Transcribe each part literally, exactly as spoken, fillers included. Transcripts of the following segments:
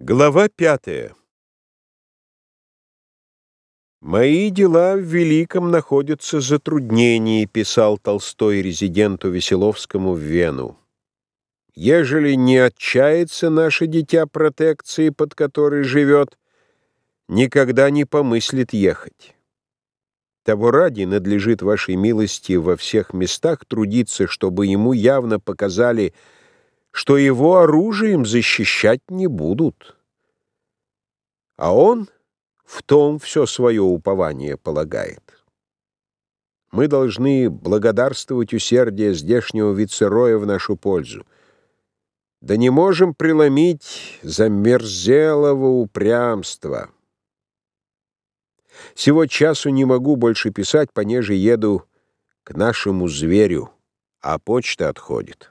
Глава пятая. «Мои дела в великом находятся затруднении», — писал Толстой резиденту Веселовскому в Вену. «Ежели не отчается наше дитя протекции, под которой живет, никогда не помыслит ехать. Того ради надлежит вашей милости во всех местах трудиться, чтобы ему явно показали, что его оружием защищать не будут. А он в том все свое упование полагает. Мы должны благодарствовать усердие здешнего вицероя в нашу пользу. Да не можем преломить замерзелого упрямства. Сего часу не могу больше писать, понеже еду к нашему зверю, а почта отходит».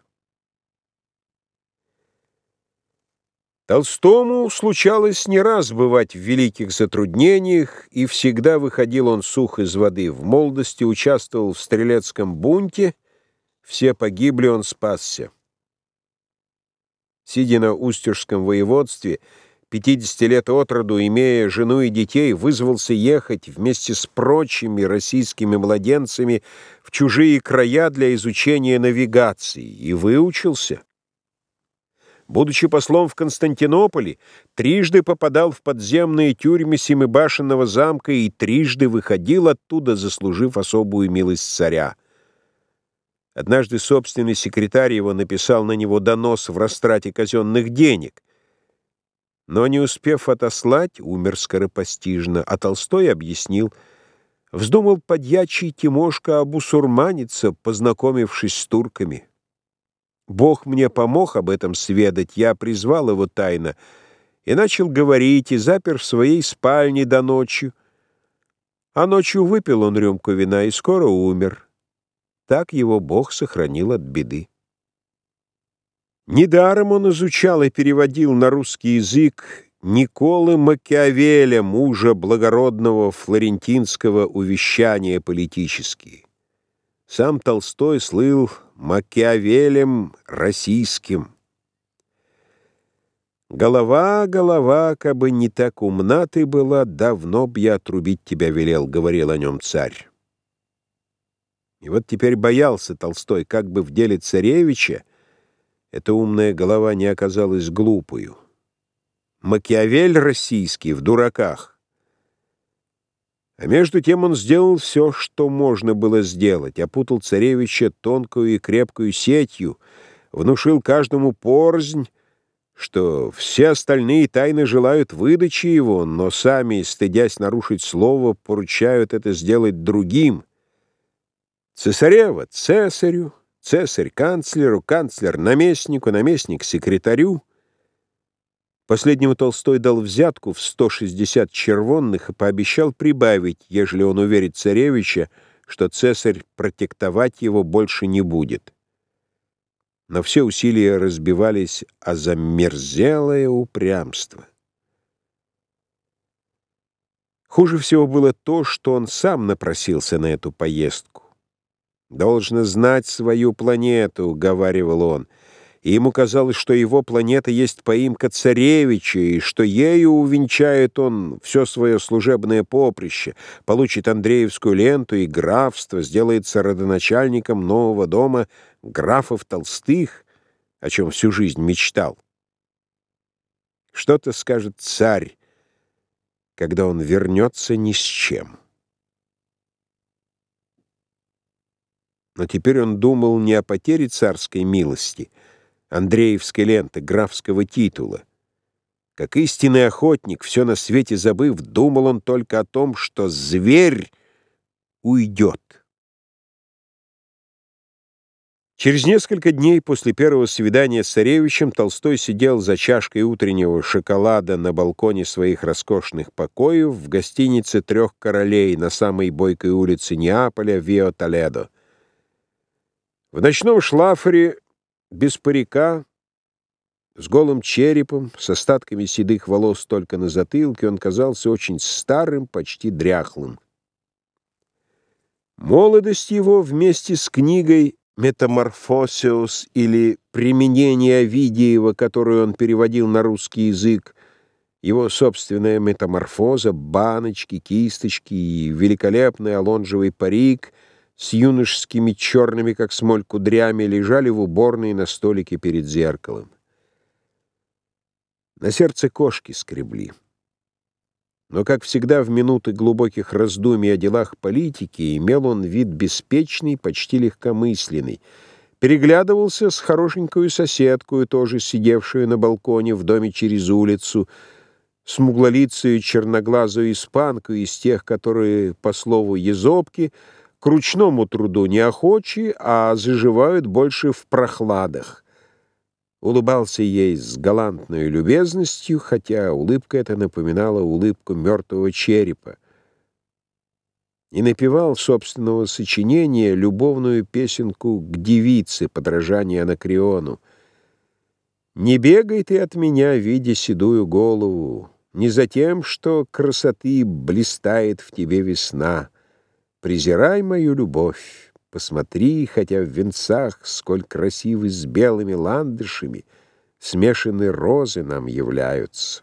Толстому случалось не раз бывать в великих затруднениях, и всегда выходил он сух из воды. В молодости участвовал в стрелецком бунте, все погибли, он спасся. Сидя на Устюжском воеводстве, пятидесяти лет от роду, имея жену и детей, вызвался ехать вместе с прочими российскими младенцами в чужие края для изучения навигации, и выучился. Будучи послом в Константинополе, трижды попадал в подземные тюрьмы Семибашенного замка и трижды выходил оттуда, заслужив особую милость царя. Однажды собственный секретарь его написал на него донос в растрате казенных денег, но, не успев отослать, умер скоропостижно, а Толстой объяснил: вздумал подьячий Тимошка обусурманиться, познакомившись с турками. Бог мне помог об этом сведать, я призвал его тайно и начал говорить, и запер в своей спальне до ночи. А ночью выпил он рюмку вина и скоро умер. Так его Бог сохранил от беды. Недаром он изучал и переводил на русский язык Николы Макиавеля, мужа благородного флорентинского увещания политические. Сам Толстой слыл Макиавелем российским. «Голова, голова, кабы не так умна ты была, давно б я отрубить тебя велел», — говорил о нем царь. И вот теперь боялся Толстой, как бы в деле царевича эта умная голова не оказалась глупою. Макиавель российский в дураках. А между тем он сделал все, что можно было сделать, опутал царевича тонкую и крепкую сетью, внушил каждому порознь, что все остальные тайно желают выдачи его, но сами, стыдясь нарушить слово, поручают это сделать другим. Цесарева — цесарю, цесарь — канцлеру, канцлер — наместнику, наместник — секретарю. Последнему Толстой дал взятку в сто шестьдесят червонных и пообещал прибавить, ежели он уверит царевича, что цесарь протектовать его больше не будет. Но все усилия разбивались о замерзелое упрямство. Хуже всего было то, что он сам напросился на эту поездку. «Должно знать свою планету», — говаривал он, и ему казалось, что его планета есть поимка царевича, и что ею увенчает он все свое служебное поприще, получит Андреевскую ленту и графство, сделается родоначальником нового дома графов Толстых, о чем всю жизнь мечтал. Что-то скажет царь, когда он вернется ни с чем. Но теперь он думал не о потере царской милости, Андреевской ленты, графского титула. Как истинный охотник, все на свете забыв, думал он только о том, что зверь уйдет. Через несколько дней после первого свидания с царевичем Толстой сидел за чашкой утреннего шоколада на балконе своих роскошных покоев в гостинице «Трех королей» на самой бойкой улице Неаполя, Виа Толедо. В ночном шлафоре, без парика, с голым черепом, с остатками седых волос только на затылке, он казался очень старым, почти дряхлым. Молодость его вместе с книгой «Метаморфосиос» или «Применение Овидиева», которую он переводил на русский язык, его собственная метаморфоза, баночки, кисточки и великолепный алонжевый парик с юношескими черными, как смоль, кудрями лежали в уборной на столике перед зеркалом. На сердце кошки скребли. Но, как всегда, в минуты глубоких раздумий о делах политики имел он вид беспечный, почти легкомысленный, переглядывался с хорошенькою соседкою, тоже сидевшую на балконе в доме через улицу, смуглолицую черноглазую испанку из тех, которые, по слову Езопки, к ручному труду не охочи, а заживают больше в прохладах. Улыбался ей с галантной любезностью, хотя улыбка эта напоминала улыбку мертвого черепа, и напевал собственного сочинения любовную песенку к девице, подражание Анакреону. «Не бегай ты от меня, видя седую голову, не за тем, что красоты блистает в тебе весна. Презирай мою любовь, посмотри, хотя в венцах, сколь красивы с белыми ландышами, смешаны розы нам являются».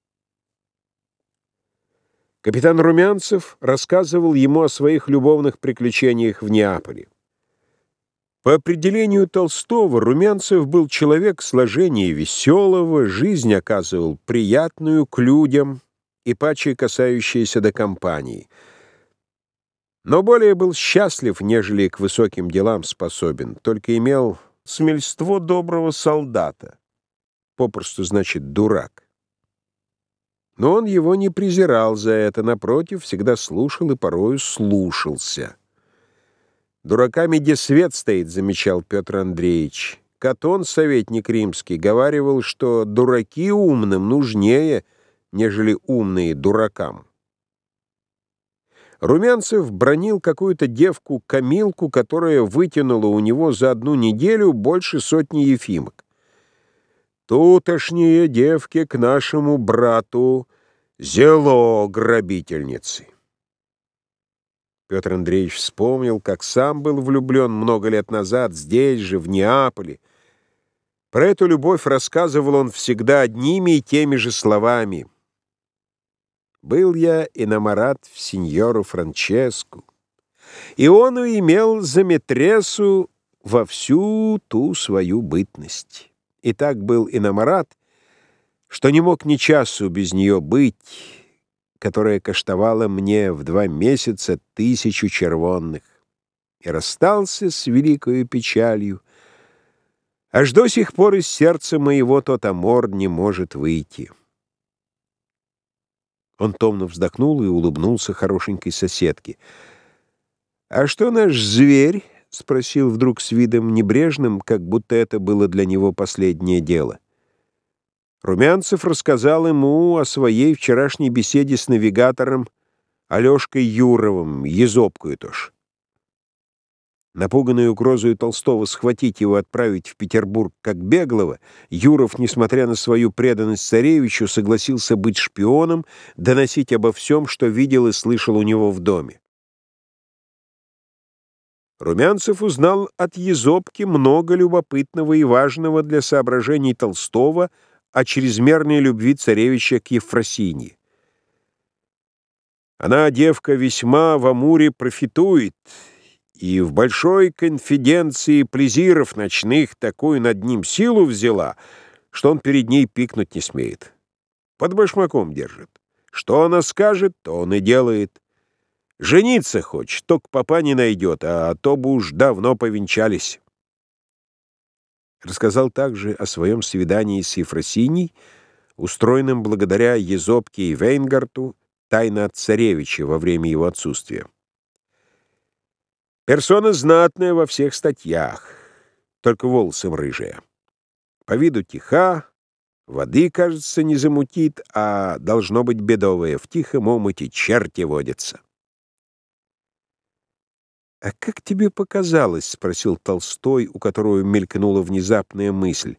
Капитан Румянцев рассказывал ему о своих любовных приключениях в Неаполе. По определению Толстого, Румянцев был человек сложения веселого, жизнь оказывал приятную к людям и паче касающаяся до компании. Но более был счастлив, нежели к высоким делам способен, только имел смельство доброго солдата, попросту значит дурак. Но он его не презирал за это, напротив, всегда слушал и порою слушался. «Дураками де свет стоит», — замечал Петр Андреевич. Катон, советник римский, говаривал, что дураки умным нужнее, нежели умные дуракам. Румянцев бранил какую-то девку-камилку, которая вытянула у него за одну неделю больше сотни ефимок. «Тутошние девки к нашему брату зело грабительницы». Петр Андреевич вспомнил, как сам был влюблен много лет назад здесь же, в Неаполе. Про эту любовь рассказывал он всегда одними и теми же словами. «Был я инаморат в сеньору Франческу, и он имел за метресу во всю ту свою бытность. И так был инаморат, что не мог ни часу без нее быть, которая коштовала мне в два месяца тысячу червонных, и расстался с великою печалью, аж до сих пор из сердца моего тот амор не может выйти». Он томно вздохнул и улыбнулся хорошенькой соседке. «А что наш зверь?» — спросил вдруг с видом небрежным, как будто это было для него последнее дело. Румянцев рассказал ему о своей вчерашней беседе с навигатором Алешкой Юровым, Езопкою тоже. Напуганный угрозой Толстого схватить его и отправить в Петербург как беглого, Юров, несмотря на свою преданность царевичу, согласился быть шпионом, доносить обо всем, что видел и слышал у него в доме. Румянцев узнал от Езопки много любопытного и важного для соображений Толстого о чрезмерной любви царевича к Ефросинье. «Она, девка, весьма в Амуре профитует, и в большой конфиденции плезиров ночных такую над ним силу взяла, что он перед ней пикнуть не смеет. Под башмаком держит. Что она скажет, то он и делает. Жениться хочет, только попа не найдет, а то бы уж давно повенчались». Рассказал также о своем свидании с Ефросиньей, устроенном благодаря Езопке и Вейнгарту, тайно от царевича во время его отсутствия. «Персона знатная во всех статьях, только волосом рыжая. По виду тиха, воды, кажется, не замутит, а должно быть бедовая, в тихом омуте черти водятся». «А как тебе показалось?» — спросил Толстой, у которого мелькнула внезапная мысль.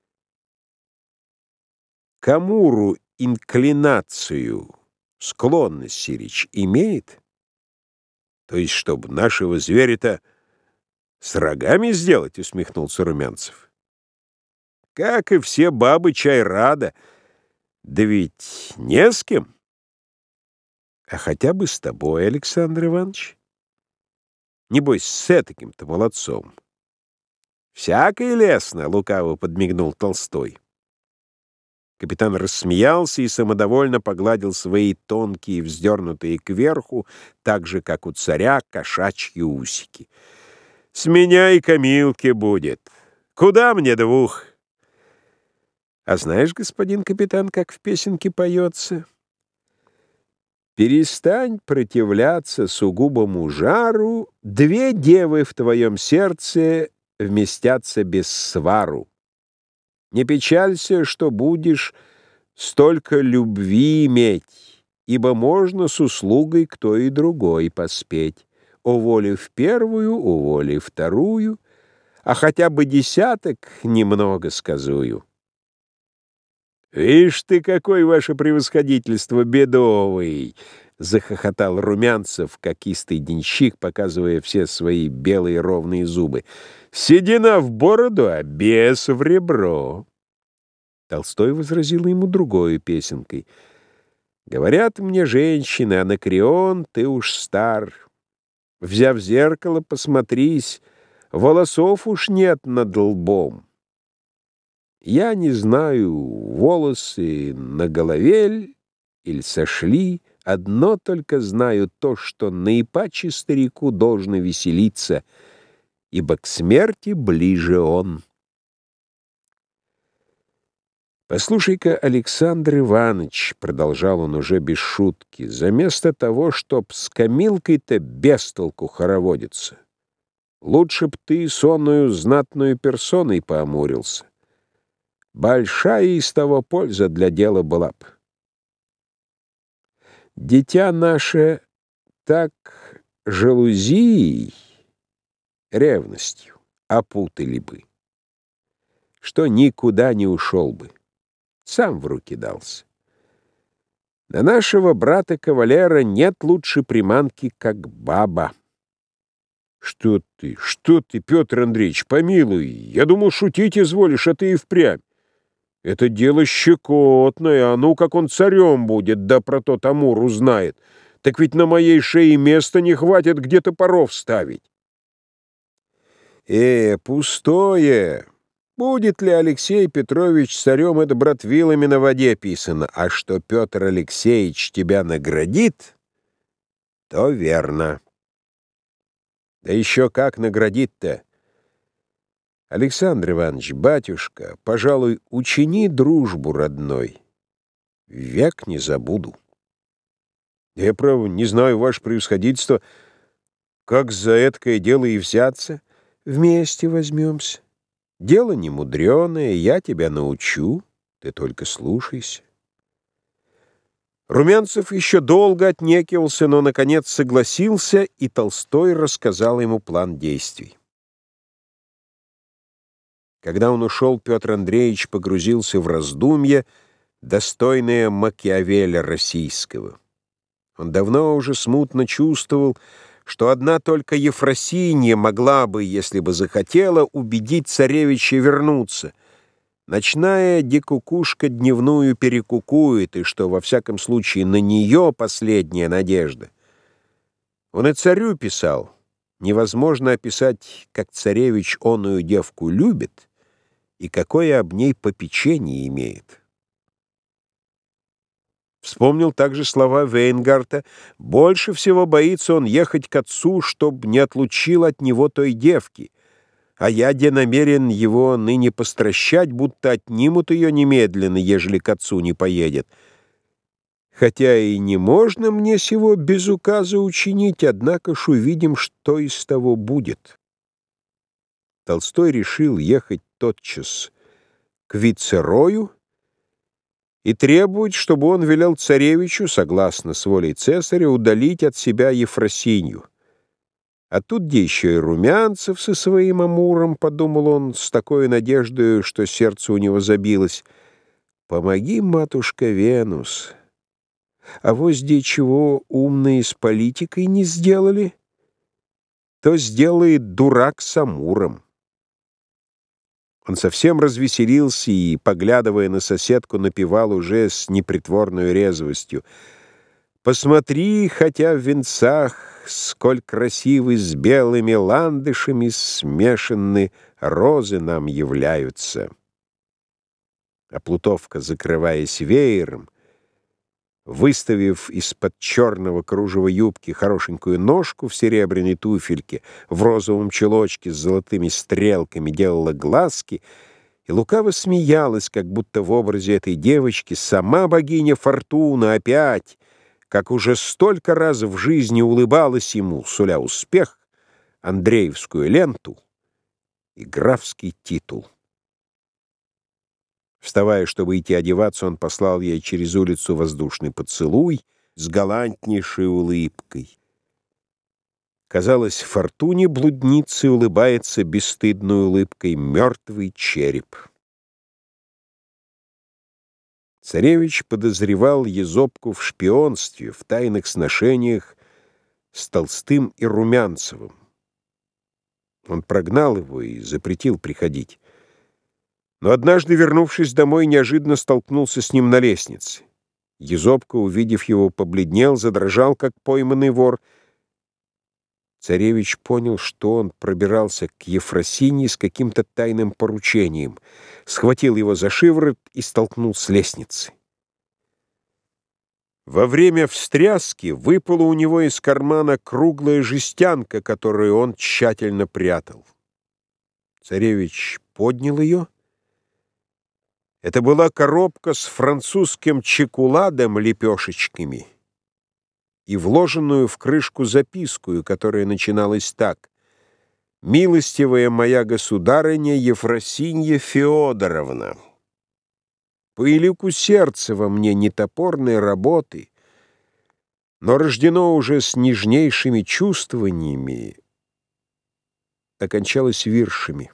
«К Амуру инклинацию, склонность сирич имеет? То есть, чтобы нашего зверя-то с рогами сделать?» — усмехнулся Румянцев. «Как и все бабы, чай рада. Да ведь не с кем. А хотя бы с тобой, Александр Иванович. Небось, с этаким-то молодцом. Всякое лестно, — лукаво подмигнул Толстой. Капитан рассмеялся и самодовольно погладил свои тонкие, вздернутые кверху, так же, как у царя, кошачьи усики. «С меня и Камилки будет. Куда мне двух?» А знаешь, господин капитан, как в песенке поется? «Перестань противляться сугубому жару, две девы в твоем сердце вместятся без свару. Не печалься, что будешь столько любви иметь, ибо можно с услугой кто и другой поспеть. Уволив первую, уволив вторую, а хотя бы десяток немного сказую». «Вишь ты, какой, ваше превосходительство, бедовый!» — захохотал Румянцев, как истый денщик, показывая все свои белые ровные зубы. «Седина в бороду, а бес в ребро!» Толстой возразил ему другой песенкой. «Говорят мне женщины, Анакреон, ты уж стар. Взяв зеркало, посмотрись, волосов уж нет над лбом. Я не знаю, волосы на голове или сошли, одно только знаю то, что наипаче старику должно веселиться, ибо к смерти ближе он». «Послушай-ка, Александр Иванович, — продолжал он уже без шутки, — заместо того, чтоб с Камилкой-то без толку хороводиться, лучше б ты сонную знатную персоной поамурился. Большая из того польза для дела была б. Дитя наше так жалузией, ревностью опутали бы, что никуда не ушел бы, сам в руки дался. На нашего брата-кавалера нет лучше приманки, как баба». «Что ты, что ты, Петр Андреевич, помилуй, я думал, шутить изволишь, а ты и впрямь. Это дело щекотное, а ну, как он царем будет, да про то Амур узнает. Так ведь на моей шее места не хватит, где топоров ставить». «Э, пустое. Будет ли Алексей Петрович царем, это, брат, вилами на воде писано, а что Петр Алексеевич тебя наградит, то верно. Да еще как наградит-то! Александр Иванович, батюшка, пожалуй, учини дружбу родной. Век не забуду». «Я, право, не знаю, ваше превосходительство, как за эткое дело и взяться». «Вместе возьмемся. Дело не мудреное, я тебя научу, ты только слушайся». Румянцев еще долго отнекивался, но, наконец, согласился, и Толстой рассказал ему план действий. Когда он ушел, Петр Андреевич погрузился в раздумье, достойное Макиавеля российского. Он давно уже смутно чувствовал, что одна только Ефросинья могла бы, если бы захотела, убедить царевича вернуться. Ночная дикукушка дневную перекукует, и что, во всяком случае, на нее последняя надежда. Он и царю писал: невозможно описать, как царевич оную девку любит и какое об ней попечение имеет. Вспомнил также слова Вейнгарта: больше всего боится он ехать к отцу, чтоб не отлучил от него той девки, а я де намерен его ныне постращать, будто отнимут ее немедленно, ежели к отцу не поедет. Хотя и не можно мне сего без указа учинить, однако ж увидим, что из того будет». Толстой решил ехать тотчас к вицерою и требовать, чтобы он велел царевичу, согласно с волей цесаря, удалить от себя Ефросинью. А тут где еще и Румянцев со своим Амуром, подумал он с такой надеждой, что сердце у него забилось. Помоги, матушка Венус. А возде чего умные с политикой не сделали, то сделает дурак с Амуром. Он совсем развеселился и, поглядывая на соседку, напевал уже с непритворной резвостью: «Посмотри, хотя в венцах, сколь красивы с белыми ландышами смешанны розы нам являются». А Плутовка, закрываясь веером, выставив из-под черного кружева юбки хорошенькую ножку в серебряной туфельке, в розовом чулочке с золотыми стрелками, делала глазки и лукаво смеялась, как будто в образе этой девочки сама богиня Фортуна опять, как уже столько раз в жизни улыбалась ему, суля успех, Андреевскую ленту и графский титул. Вставая, чтобы идти одеваться, он послал ей через улицу воздушный поцелуй с галантнейшей улыбкой. Казалось, Фортуне блудницы улыбается бесстыдной улыбкой мертвый череп. Царевич подозревал Езопку в шпионстве, в тайных сношениях с Толстым и Румянцевым. Он прогнал его и запретил приходить. Но однажды, вернувшись домой, неожиданно столкнулся с ним на лестнице. Езопка, увидев его, побледнел, задрожал, как пойманный вор. Царевич понял, что он пробирался к Ефросинье с каким-то тайным поручением, схватил его за шиворот и столкнул с лестницы. Во время встряски выпала у него из кармана круглая жестянка, которую он тщательно прятал. Царевич поднял ее. Это была коробка с французским чекуладом, лепешечками, и вложенную в крышку записку, которая начиналась так: «Милостивая моя государыня Ефросинья Феодоровна, по элику сердца во мне не топорной работы, но рождено уже с нежнейшими чувствованиями», окончалось виршами.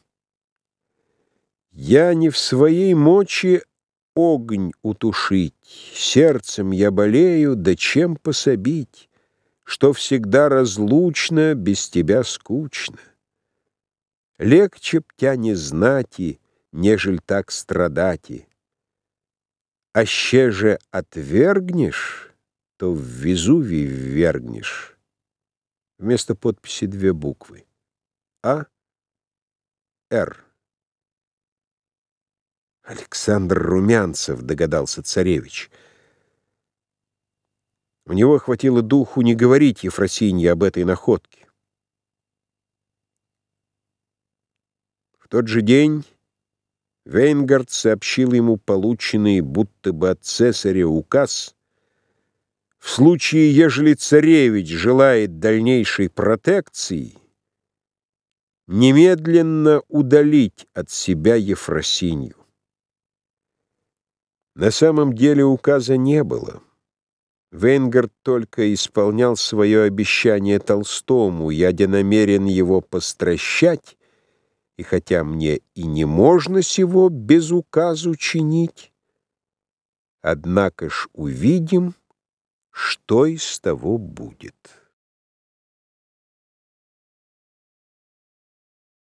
«Я не в своей мочи огонь утушить, сердцем я болею, да чем пособить, что всегда разлучно, без тебя скучно. Легче б тя не знати, нежель так страдати. Аще же отвергнешь, то в Везувий ввергнешь». Вместо подписи две буквы. А. Р. «Александр Румянцев», — догадался царевич. У него хватило духу не говорить Ефросинье об этой находке. В тот же день Вейнгард сообщил ему полученный будто бы от цесаря указ: в случае, ежели царевич желает дальнейшей протекции, немедленно удалить от себя Ефросинью. На самом деле указа не было. Вейнгард только исполнял свое обещание Толстому: «Я намерен его постращать, и хотя мне и не можно сего без указу чинить, однако ж увидим, что из того будет».